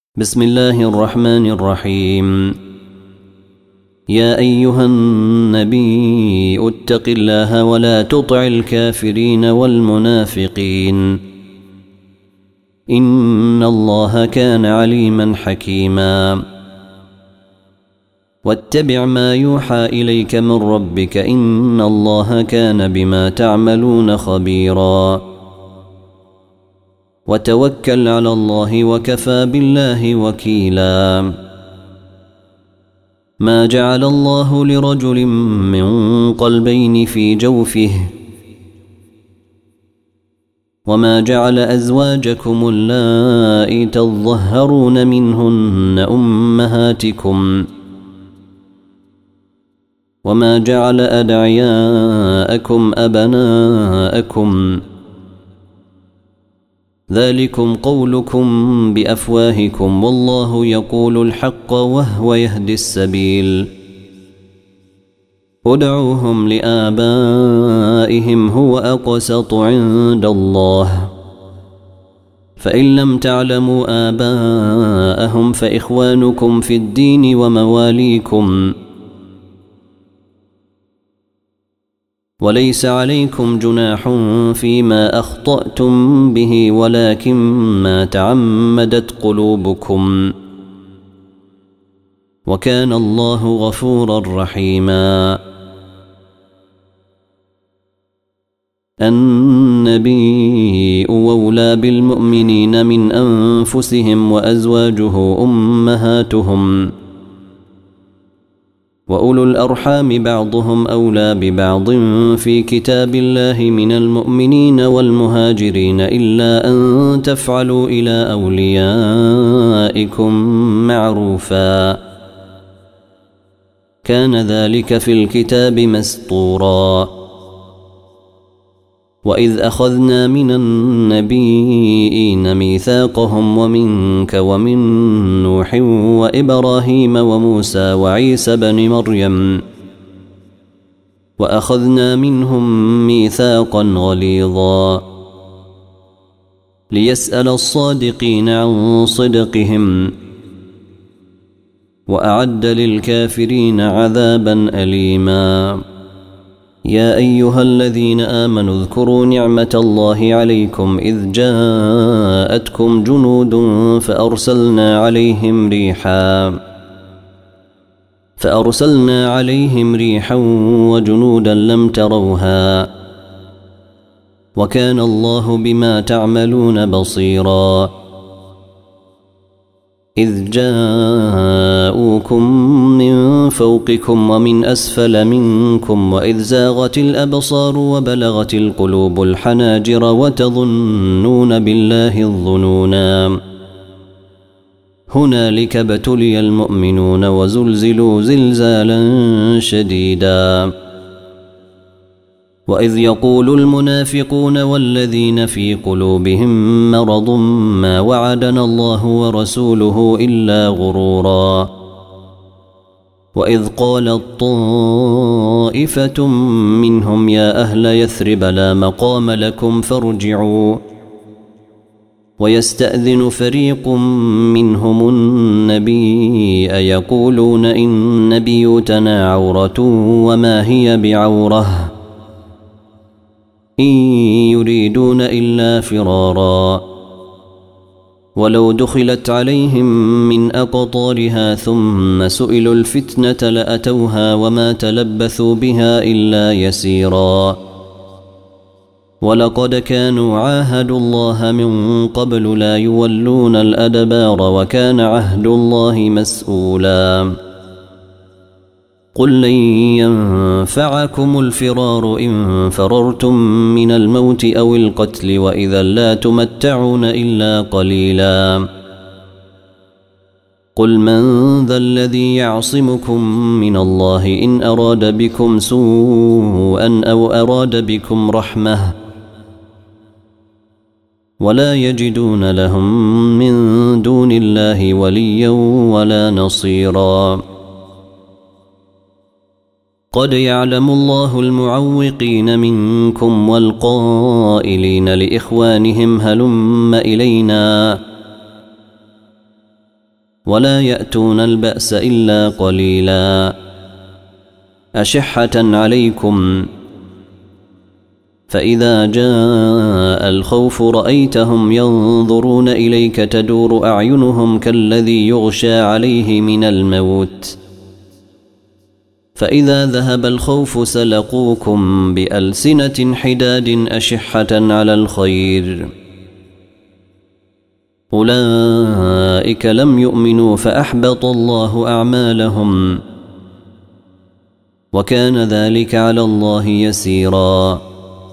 بسم الله الرحمن الرحيم. يا أيها النبي اتق الله ولا تطع الكافرين والمنافقين إن الله كان عليما حكيما. واتبع ما يوحى إليك من ربك إن الله كان بما تعملون خبيرا. وتوكل على الله وكفى بالله وكيلا. ما جعل الله لرجل من قلبين في جوفه وما جعل أزواجكم اللائي تظهرون منهن أمهاتكم وما جعل أدعياءكم أبناءكم ذلكم قولكم بأفواهكم والله يقول الحق وهو يهدي السبيل. ادعوهم لآبائهم هو أقسط عند الله فإن لم تعلموا آباءهم فإخوانكم في الدين ومواليكم وليس عليكم جناح فيما أخطأتم به ولكن ما تعمدت قلوبكم وكان الله غفورا رحيما. النبي أولى بالمؤمنين من أنفسهم وأزواجه أمهاتهم وأولو الأرحام بعضهم أولى ببعض في كتاب الله من المؤمنين والمهاجرين إلا أن تفعلوا إلى أوليائكم معروفا كان ذلك في الكتاب مسطورا. وإذ أخذنا من النبيين ميثاقهم ومنك ومن نوح وإبراهيم وموسى وعيسى بن مريم وأخذنا منهم ميثاقا غليظا ليسأل الصادقين عن صدقهم وأعد للكافرين عذابا أليما. يا أيها الذين آمنوا اذكروا نعمة الله عليكم إذ جاءتكم جنود فأرسلنا عليهم ريحا وجنودا لم تروها وكان الله بما تعملون بصيرا. إذ جاءوكم من فوقكم ومن أسفل منكم وإذ زاغت الأبصار وبلغت القلوب الحناجر وتظنون بالله الظنونا هنالك ابتلي المؤمنون وزلزلوا زلزالا شديدا. وإذ يقول المنافقون والذين في قلوبهم مرض ما وعدنا الله ورسوله إلا غرورا. وإذ قالت طائفة منهم يا أهل يثرب لا مقام لكم فارجعوا ويستأذن فريق منهم النبي يقولون إن بيوتنا عورة وما هي بعورة إن يريدون إلا فرارا ولو دخلت عليهم من أقطارها ثم سئلوا الفتنة لأتوها وما تلبثوا بها إلا يسيرا. ولقد كانوا عاهدوا الله من قبل لا يولون الأدبار وكان عهد الله مسؤولا. قل لن ينفعكم الفرار إن فررتم من الموت أو القتل وإذا لا تمتعون إلا قليلا. قل من ذا الذي يعصمكم من الله إن أراد بكم سوءا أو أراد بكم رحمة ولا يجدون لهم من دون الله وليا ولا نصيرا. قد يعلم الله المعوقين منكم والقائلين لإخوانهم هلم إلينا ولا يأتون البأس إلا قليلا أشحة عليكم فإذا جاء الخوف رأيتهم ينظرون إليك تدور أعينهم كالذي يغشى عليه من الموت فإذا ذهب الخوف سلقوكم بألسنة حداد أشحة على الخير أولئك لم يؤمنوا فأحبط الله أعمالهم وكان ذلك على الله يسيرا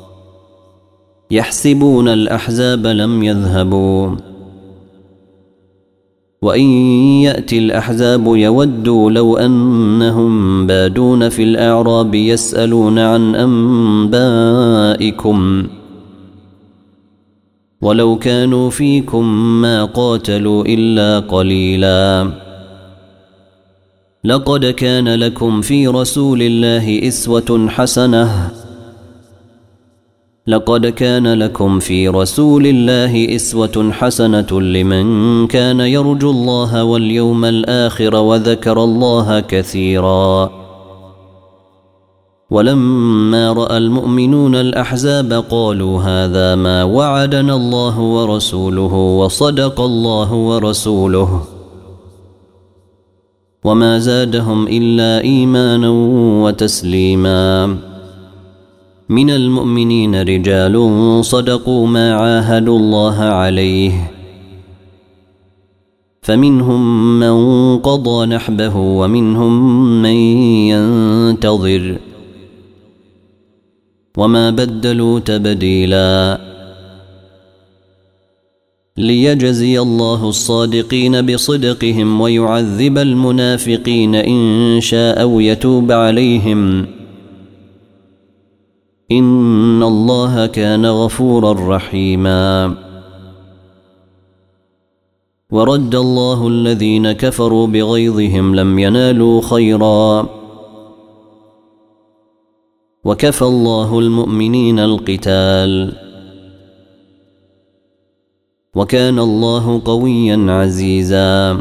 يحسبون الأحزاب لم يذهبوا وإن يأتي الأحزاب يودوا لو أنهم بادون في الأعراب يسألون عن أنبائكم ولو كانوا فيكم ما قاتلوا إلا قليلا لقد كان لكم في رسول الله أسوة حسنة لمن كان يرجو الله واليوم الآخر وذكر الله كثيرا ولما رأى المؤمنون الأحزاب قالوا هذا ما وعدنا الله ورسوله وصدق الله ورسوله وما زادهم إلا إيمانا وتسليما من المؤمنين رجال صدقوا ما عاهدوا الله عليه فمنهم من قضى نحبه ومنهم من ينتظر وما بدلوا تبديلا ليجزي الله الصادقين بصدقهم ويعذب المنافقين إن شاء أو يتوب عليهم إن الله كان غفورا رحيما ورد الله الذين كفروا بغيظهم لم ينالوا خيرا وكفى الله المؤمنين القتال وكان الله قويا عزيزا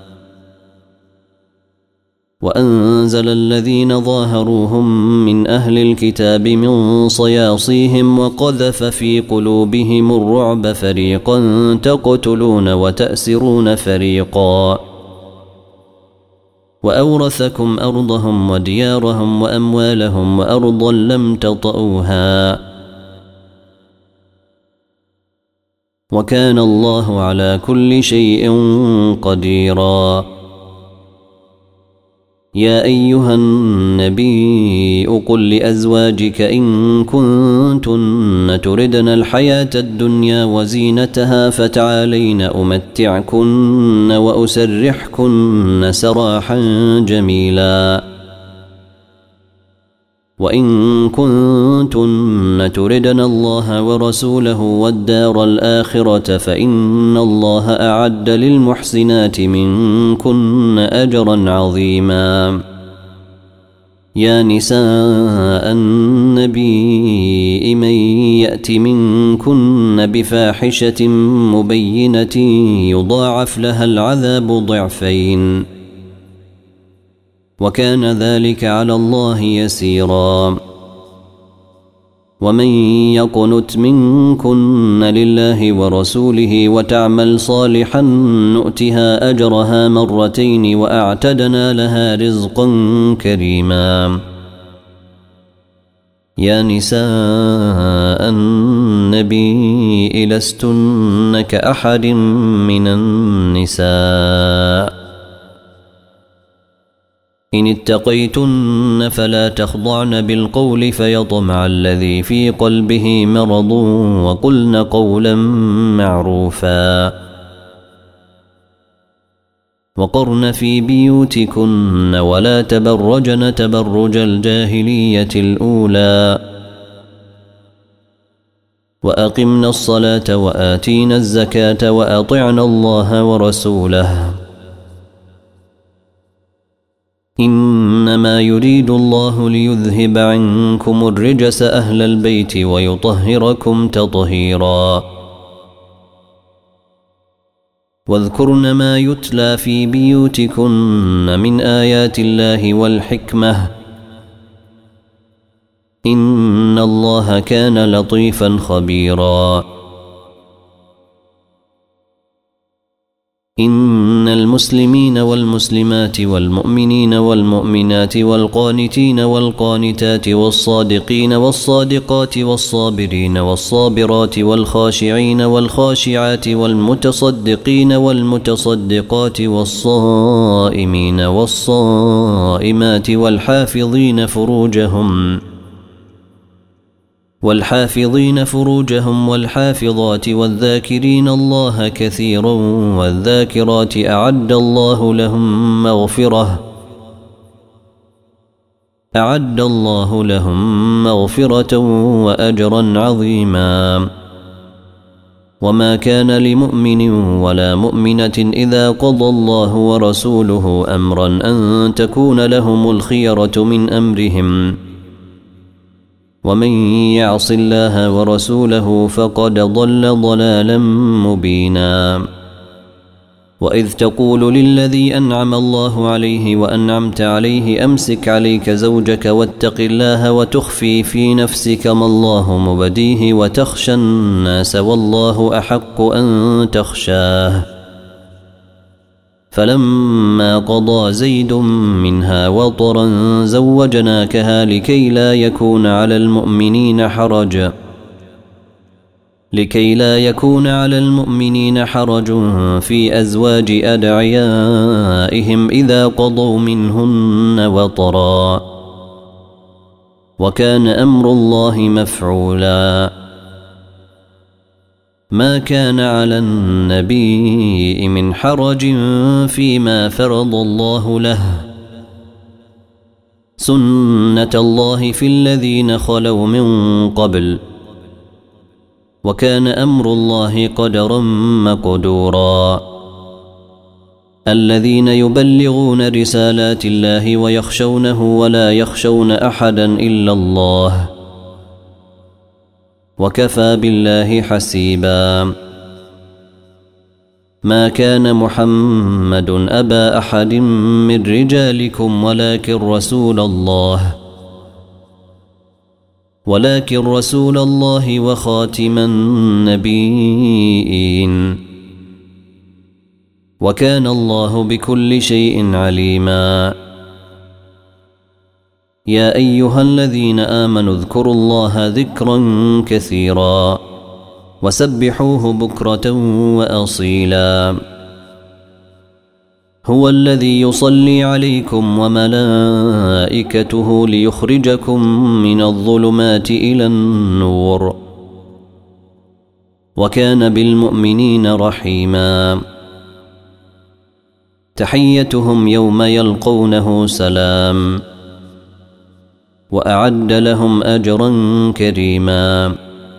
وأنزل الذين ظاهروهم من أهل الكتاب من صياصيهم وقذف في قلوبهم الرعب فريقا تقتلون وتأسرون فريقا وأورثكم أرضهم وديارهم وأموالهم وأرضا لم تطئوها وكان الله على كل شيء قديرا يا أيها النبي قل لأزواجك إن كنتن تردن الحياة الدنيا وزينتها فتعالين أمتعكن وأسرحكن سراحا جميلا وإن كنتن تردن الله ورسوله والدار الآخرة فإن الله أعد للمحسنات منكن أجرا عظيما يا نساء النبي من يأت منكن بفاحشة مبينة يضاعف لها العذاب ضعفين وكان ذلك على الله يسيرا ومن يقنت منكن لله ورسوله وتعمل صالحا نؤتها أجرها مرتين وأعتدنا لها رزقا كريما يا نساء النبي لستن كأحد من النساء إن اتقيتن فلا تخضعن بالقول فيطمع الذي في قلبه مرض وقلن قولا معروفا وقرن في بيوتكن ولا تبرجن تبرج الجاهلية الأولى وأقمنا الصلاة وآتينا الزكاة وأطعنا الله ورسوله إنما يريد الله ليذهب عنكم الرجس أهل البيت ويطهركم تطهيرا واذكرن ما يتلى في بيوتكن من آيات الله والحكمة إن الله كان لطيفا خبيرا. إن المسلمين والمسلمات والمؤمنين والمؤمنات والقانتين والقانتات والصادقين والصادقات والصابرين والصابرات والخاشعين والخاشعات والمتصدقين والمتصدقات والصائمين والصائمات والحافظين فروجهم والحافظات والذاكرين الله كثيرا والذاكرات أعد الله لهم مغفرة وأجرا عظيما. وما كان لمؤمن ولا مؤمنة إذا قضى الله ورسوله أمرا أن تكون لهم الخيرة من أمرهم ومن يعص الله ورسوله فقد ضل ضلالا مبينا. وإذ تقول للذي أنعم الله عليه وأنعمت عليه أمسك عليك زوجك واتق الله وتخفي في نفسك ما الله مبديه وتخشى الناس والله أحق أن تخشاه. فلما قضى زيد منها وطرا زوجناكها لكي لا يكون على المؤمنين حرج في أزواج أدعيائهم إذا قضوا منهن وطرا وكان أمر الله مفعولا. ما كان على النبي من حرج فيما فرض الله له سنة الله في الذين خلوا من قبل وكان أمر الله قدرا مقدورا. الذين يبلغون رسالات الله ويخشونه ولا يخشون أحدا إلا الله وكفى بالله حسيبا. ما كان محمد أبا أحد من رجالكم ولكن رسول الله وخاتم النبيين وكان الله بكل شيء عليما. يا أيها الذين آمنوا اذكروا الله ذكرا كثيرا وسبحوه بكرة وأصيلا. هو الذي يصلي عليكم وملائكته ليخرجكم من الظلمات إلى النور وكان بالمؤمنين رحيما. تحيتهم يوم يلقونه سلام وأعد لهم أجرا كريما.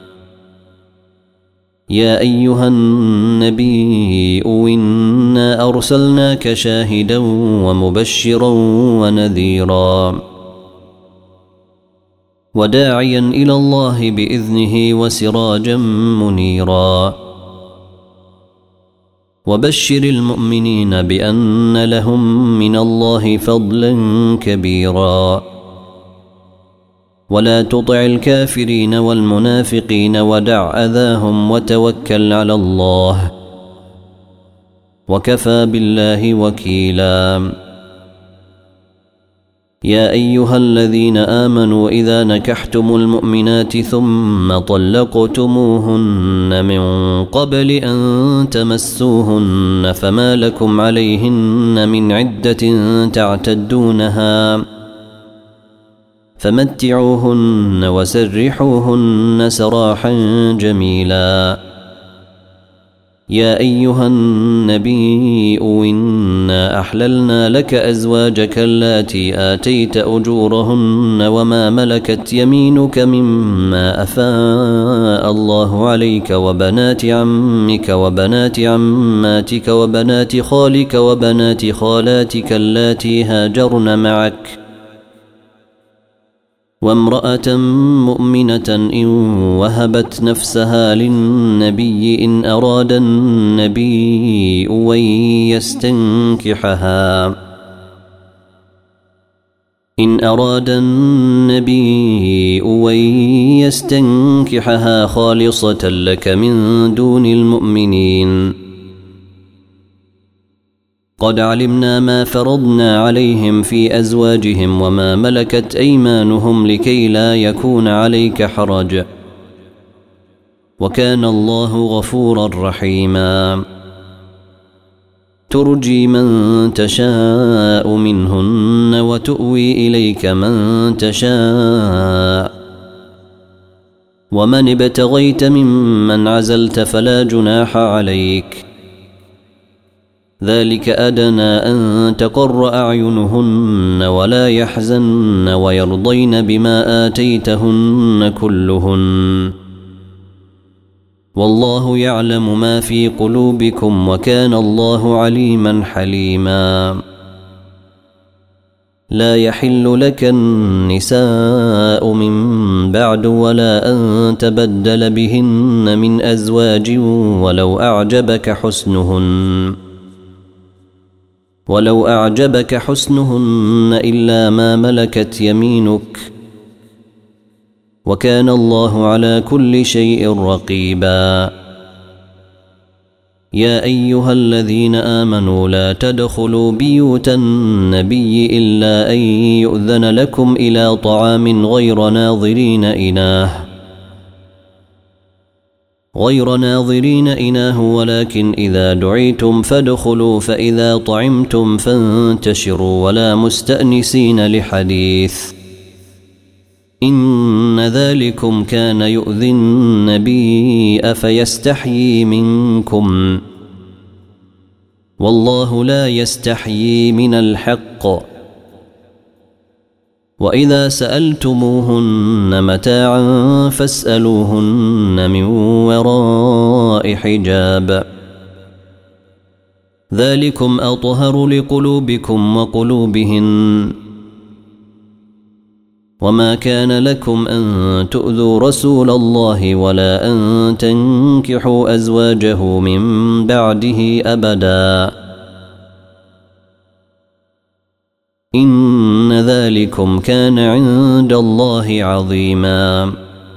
يا أيها النبي إنا أرسلناك شاهدا ومبشرا ونذيرا وداعيا إلى الله بإذنه وسراجا منيرا. وبشر المؤمنين بأن لهم من الله فضلا كبيرا. ولا تطع الكافرين والمنافقين ودع أذاهم وتوكل على الله وكفى بالله وكيلا. يا أيها الذين آمنوا إذا نكحتم المؤمنات ثم طلقتموهن من قبل أن تمسوهن فما لكم عليهن من عدة تعتدونها فمتعوهن وسرحوهن سراحا جميلا. يا أيها النبي إنا أحللنا لك أزواجك اللاتي آتيت أجورهن وما ملكت يمينك مما أفاء الله عليك وبنات عمك وبنات عماتك وبنات خالك وبنات خالاتك اللاتي هاجرن معك وامرأة مؤمنة إن وهبت نفسها للنبي إن أراد النبي أن يستنكحها خالصة لك من دون المؤمنين. قد علمنا ما فرضنا عليهم في أزواجهم وما ملكت أيمانهم لكي لا يكون عليك حرج، وكان الله غفورا رحيما. ترجي من تشاء منهن وتؤوي إليك من تشاء، ومن ابتغيت ممن عزلت فلا جناح عليك، ذلك أدنى أن تقر أعينهن ولا يحزن ويرضين بما آتيتهن كلهن، والله يعلم ما في قلوبكم وكان الله عليما حليما. لا يحل لك النساء من بعد ولا أن تبدل بهن من أزواج ولو أعجبك حسنهن إلا ما ملكت يمينك، وكان الله على كل شيء رقيبا. يا أيها الذين آمنوا لا تدخلوا بيوت النبي إلا أن يؤذن لكم إلى طعام غير ناظرين إناه ولكن إذا دعيتم فادخلوا، فإذا طعمتم فانتشروا ولا مستأنسين لحديث، إن ذلكم كان يؤذي النبي فيستحيي منكم، والله لا يستحيي من الحق. وإذا سألتموهن متاعا فاسألوهن من وراء حجاب، ذلكم أطهر لقلوبكم وقلوبهن. وما كان لكم أن تؤذوا رسول الله ولا أن تنكحوا أزواجه من بعده أبدا، إن ذلكم كان عند الله عظيما.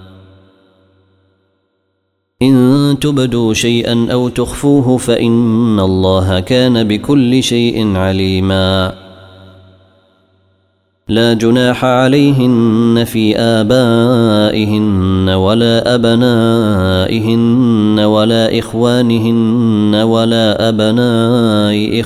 إن تبدوا شيئا أو تخفوه فإن الله كان بكل شيء عليما. لا جناح عليهن في آبائهن ولا أبنائهن ولا إخوانهن ولا أبناء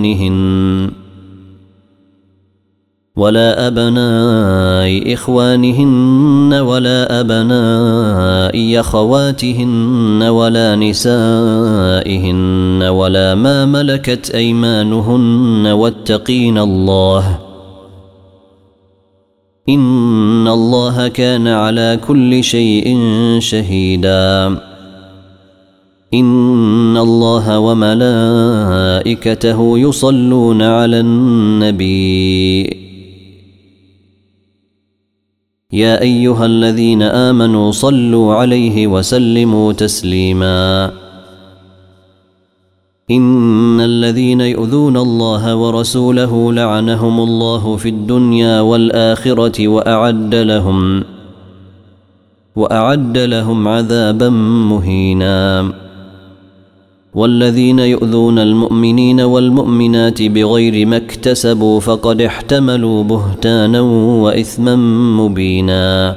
إخوانهن ولا أبناء أخواتهن ولا نسائهن ولا ما ملكت أيمانهن، واتقين الله، إن الله كان على كل شيء شهيدا. إن الله وملائكته يصلون على النبي، يا أيها الذين آمنوا صلوا عليه وسلموا تسليما. إن الذين يؤذون الله ورسوله لعنهم الله في الدنيا والآخرة وأعد لهم عذابا مهينا. والذين يؤذون المؤمنين والمؤمنات بغير ما اكتسبوا فقد احتملوا بهتانا وإثما مبينا.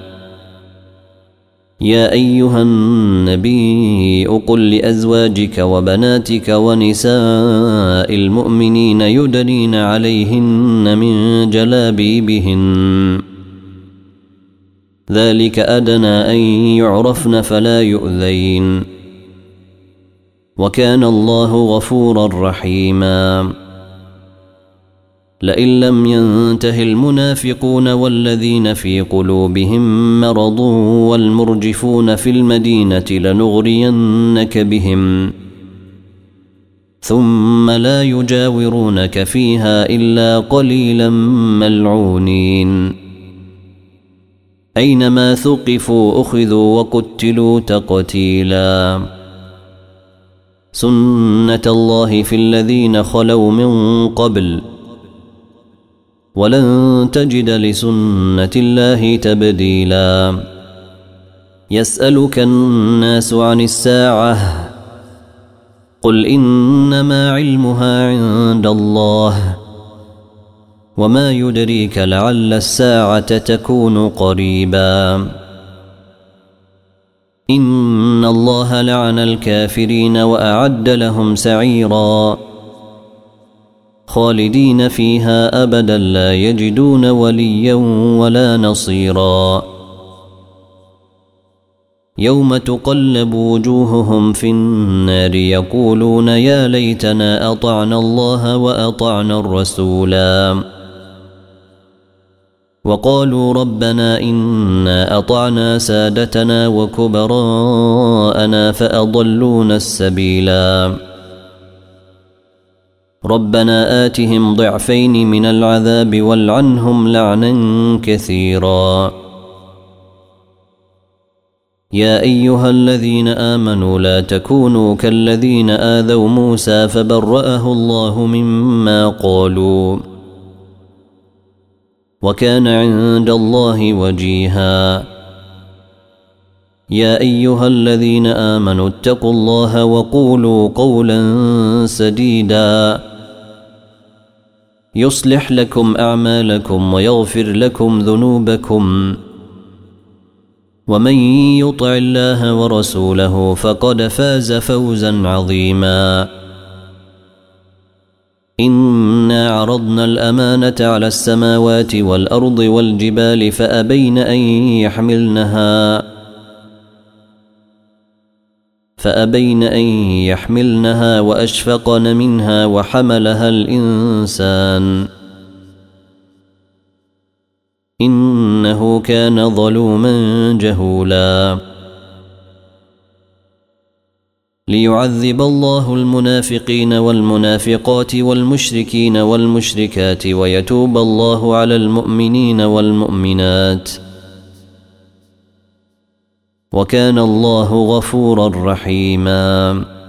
يا أيها النبي قل لأزواجك وبناتك ونساء المؤمنين يدنين عليهن من جلابيبهن، ذلك أدنى أن يعرفن فلا يؤذين، وكان الله غفورا رحيما. لئن لم ينته المنافقون والذين في قلوبهم مرض والمرجفون في المدينة لنغرينك بهم ثم لا يجاورونك فيها إلا قليلا ملعونين. أينما ثقفوا أخذوا وقتلوا تقتيلا سنة الله في الذين خلوا من قبل ولن تجد لسنة الله تبديلا يسألك الناس عن الساعة قل إنما علمها عند الله وما يدريك لعل الساعة تكون قريبا إن الله لعن الكافرين وأعد لهم سعيرا خالدين فيها أبدا لا يجدون وليا ولا نصيرا يوم تقلب وجوههم في النار يقولون يا ليتنا أطعنا الله وأطعنا الرسولا وقالوا ربنا إنا أطعنا سادتنا وكبراءنا فأضلونا السبيلا ربنا آتهم ضعفين من العذاب والعنهم لعنا كثيرا يا أيها الذين آمنوا لا تكونوا كالذين آذوا موسى فبرأه الله مما قالوا وكان عند الله وجيها يا أيها الذين آمنوا اتقوا الله وقولوا قولا سديدا يصلح لكم أعمالكم ويغفر لكم ذنوبكم ومن يطع الله ورسوله فقد فاز فوزا عظيما إنا عرضنا الأمانة على السماوات والأرض والجبال فأبين أن يحملنها وأشفقن منها وحملها الإنسان إنه كان ظلوما جهولا ليعذب الله المنافقين والمنافقات والمشركين والمشركات ويتوب الله على المؤمنين والمؤمنات وكان الله غفورا رحيما